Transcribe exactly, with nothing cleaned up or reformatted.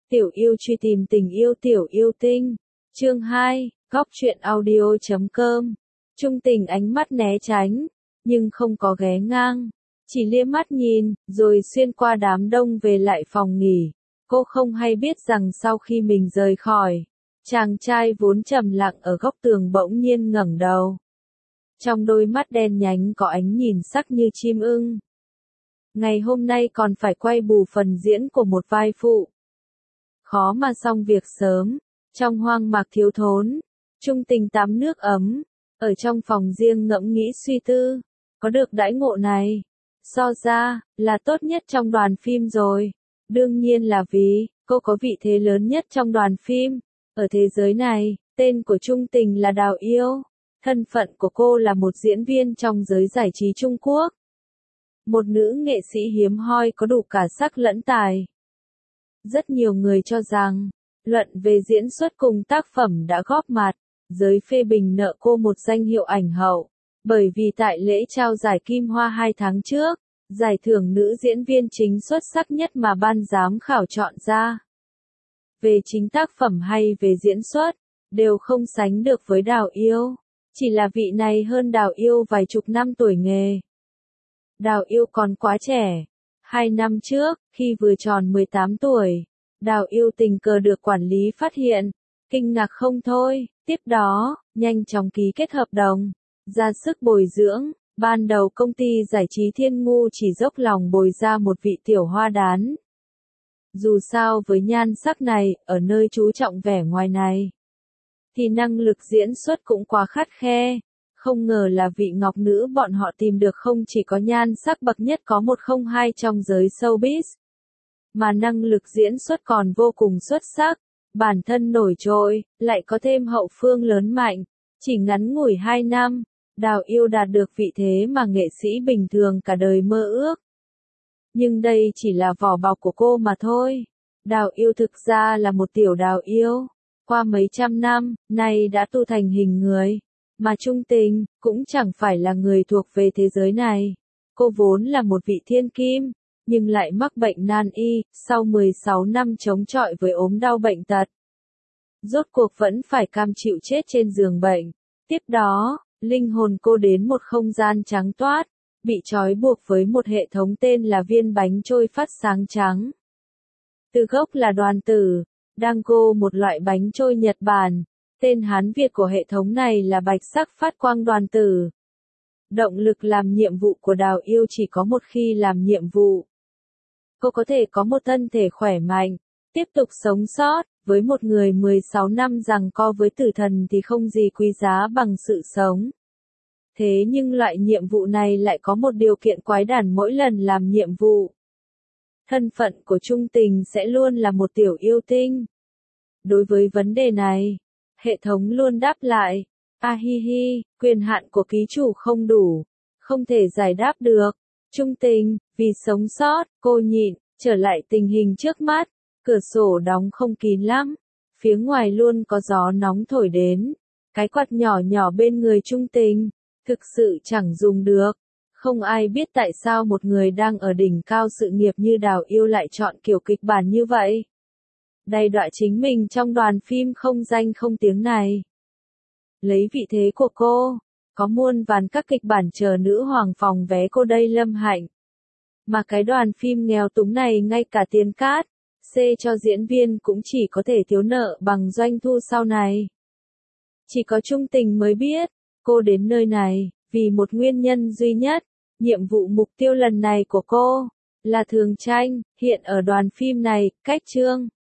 Tiểu yêu truy tìm tình yêu tiểu yêu tinh. Chương hai, góc truyện audio chấm com. Trung tình ánh mắt né tránh, nhưng không có ghé ngang. Chỉ liếc mắt nhìn, rồi xuyên qua đám đông về lại phòng nghỉ. Cô không hay biết rằng sau khi mình rời khỏi, chàng trai vốn trầm lặng ở góc tường bỗng nhiên ngẩng đầu. Trong đôi mắt đen nhánh có ánh nhìn sắc như chim ưng. Ngày hôm nay còn phải quay bù phần diễn của một vai phụ. Khó mà xong việc sớm, trong hoang mạc thiếu thốn, Trung tình tắm nước ấm, ở trong phòng riêng ngẫm nghĩ suy tư, có được đãi ngộ này, so ra, là tốt nhất trong đoàn phim rồi. Đương nhiên là vì, cô có vị thế lớn nhất trong đoàn phim. Ở thế giới này, tên của Trung tình là Đào Yêu. Thân phận của cô là một diễn viên trong giới giải trí Trung Quốc. Một nữ nghệ sĩ hiếm hoi có đủ cả sắc lẫn tài. Rất nhiều người cho rằng, luận về diễn xuất cùng tác phẩm đã góp mặt, giới phê bình nợ cô một danh hiệu ảnh hậu, bởi vì tại lễ trao giải Kim Hoa hai tháng trước, giải thưởng nữ diễn viên chính xuất sắc nhất mà ban giám khảo chọn ra. Về chính tác phẩm hay về diễn xuất, đều không sánh được với Đào Yêu, chỉ là vị này hơn Đào Yêu vài chục năm tuổi nghề. Đào Yêu còn quá trẻ. Hai năm trước, khi vừa tròn mười tám tuổi, Đào Yêu tình cờ được quản lý phát hiện, kinh ngạc không thôi, tiếp đó, nhanh chóng ký kết hợp đồng, ra sức bồi dưỡng. Ban đầu công ty giải trí Thiên Ngu chỉ dốc lòng bồi ra một vị tiểu hoa đán. Dù sao với nhan sắc này, ở nơi chú trọng vẻ ngoài này, thì năng lực diễn xuất cũng quá khắt khe. Không ngờ là vị ngọc nữ bọn họ tìm được không chỉ có nhan sắc bậc nhất có một không hai trong giới showbiz, mà năng lực diễn xuất còn vô cùng xuất sắc, bản thân nổi trội, lại có thêm hậu phương lớn mạnh. Chỉ ngắn ngủi hai năm, Đào Yêu đạt được vị thế mà nghệ sĩ bình thường cả đời mơ ước. Nhưng đây chỉ là vỏ bọc của cô mà thôi. Đào Yêu thực ra là một tiểu Đào Yêu, qua mấy trăm năm, nay đã tu thành hình người. Mà Trung tình, cũng chẳng phải là người thuộc về thế giới này. Cô vốn là một vị thiên kim, nhưng lại mắc bệnh nan y, sau mười sáu năm chống chọi với ốm đau bệnh tật. Rốt cuộc vẫn phải cam chịu chết trên giường bệnh. Tiếp đó, linh hồn cô đến một không gian trắng toát, bị trói buộc với một hệ thống tên là viên bánh trôi phát sáng trắng. Từ gốc là đoàn tử, Dango, một loại bánh trôi Nhật Bản. Tên Hán Việt của hệ thống này là bạch sắc phát quang đoàn tử. Động lực làm nhiệm vụ của Đào Yêu chỉ có một khi làm nhiệm vụ. Cô có thể có một thân thể khỏe mạnh, tiếp tục sống sót, với một người mười sáu năm giằng co với tử thần thì không gì quý giá bằng sự sống. Thế nhưng loại nhiệm vụ này lại có một điều kiện quái đản mỗi lần làm nhiệm vụ. Thân phận của Trung tình sẽ luôn là một tiểu yêu tinh. Đối với vấn đề này, hệ thống luôn đáp lại, a hi hi, quyền hạn của ký chủ không đủ, không thể giải đáp được. Trung tình, vì sống sót, cô nhịn, trở lại tình hình trước mắt, cửa sổ đóng không kín lắm, phía ngoài luôn có gió nóng thổi đến, cái quạt nhỏ nhỏ bên người Trung tình, thực sự chẳng dùng được. Không ai biết tại sao một người đang ở đỉnh cao sự nghiệp như Đào Yêu lại chọn kiểu kịch bản như vậy. Đầy đọa chính mình trong đoàn phim không danh không tiếng này. Lấy vị thế của cô, có muôn vàn các kịch bản chờ nữ hoàng phòng vé cô đây lâm hạnh. Mà cái đoàn phim nghèo túng này ngay cả tiền cát, xê cho diễn viên cũng chỉ có thể thiếu nợ bằng doanh thu sau này. Chỉ có Trung tình mới biết, cô đến nơi này, vì một nguyên nhân duy nhất, nhiệm vụ mục tiêu lần này của cô, là Thường Tranh, hiện ở đoàn phim này, cách chương.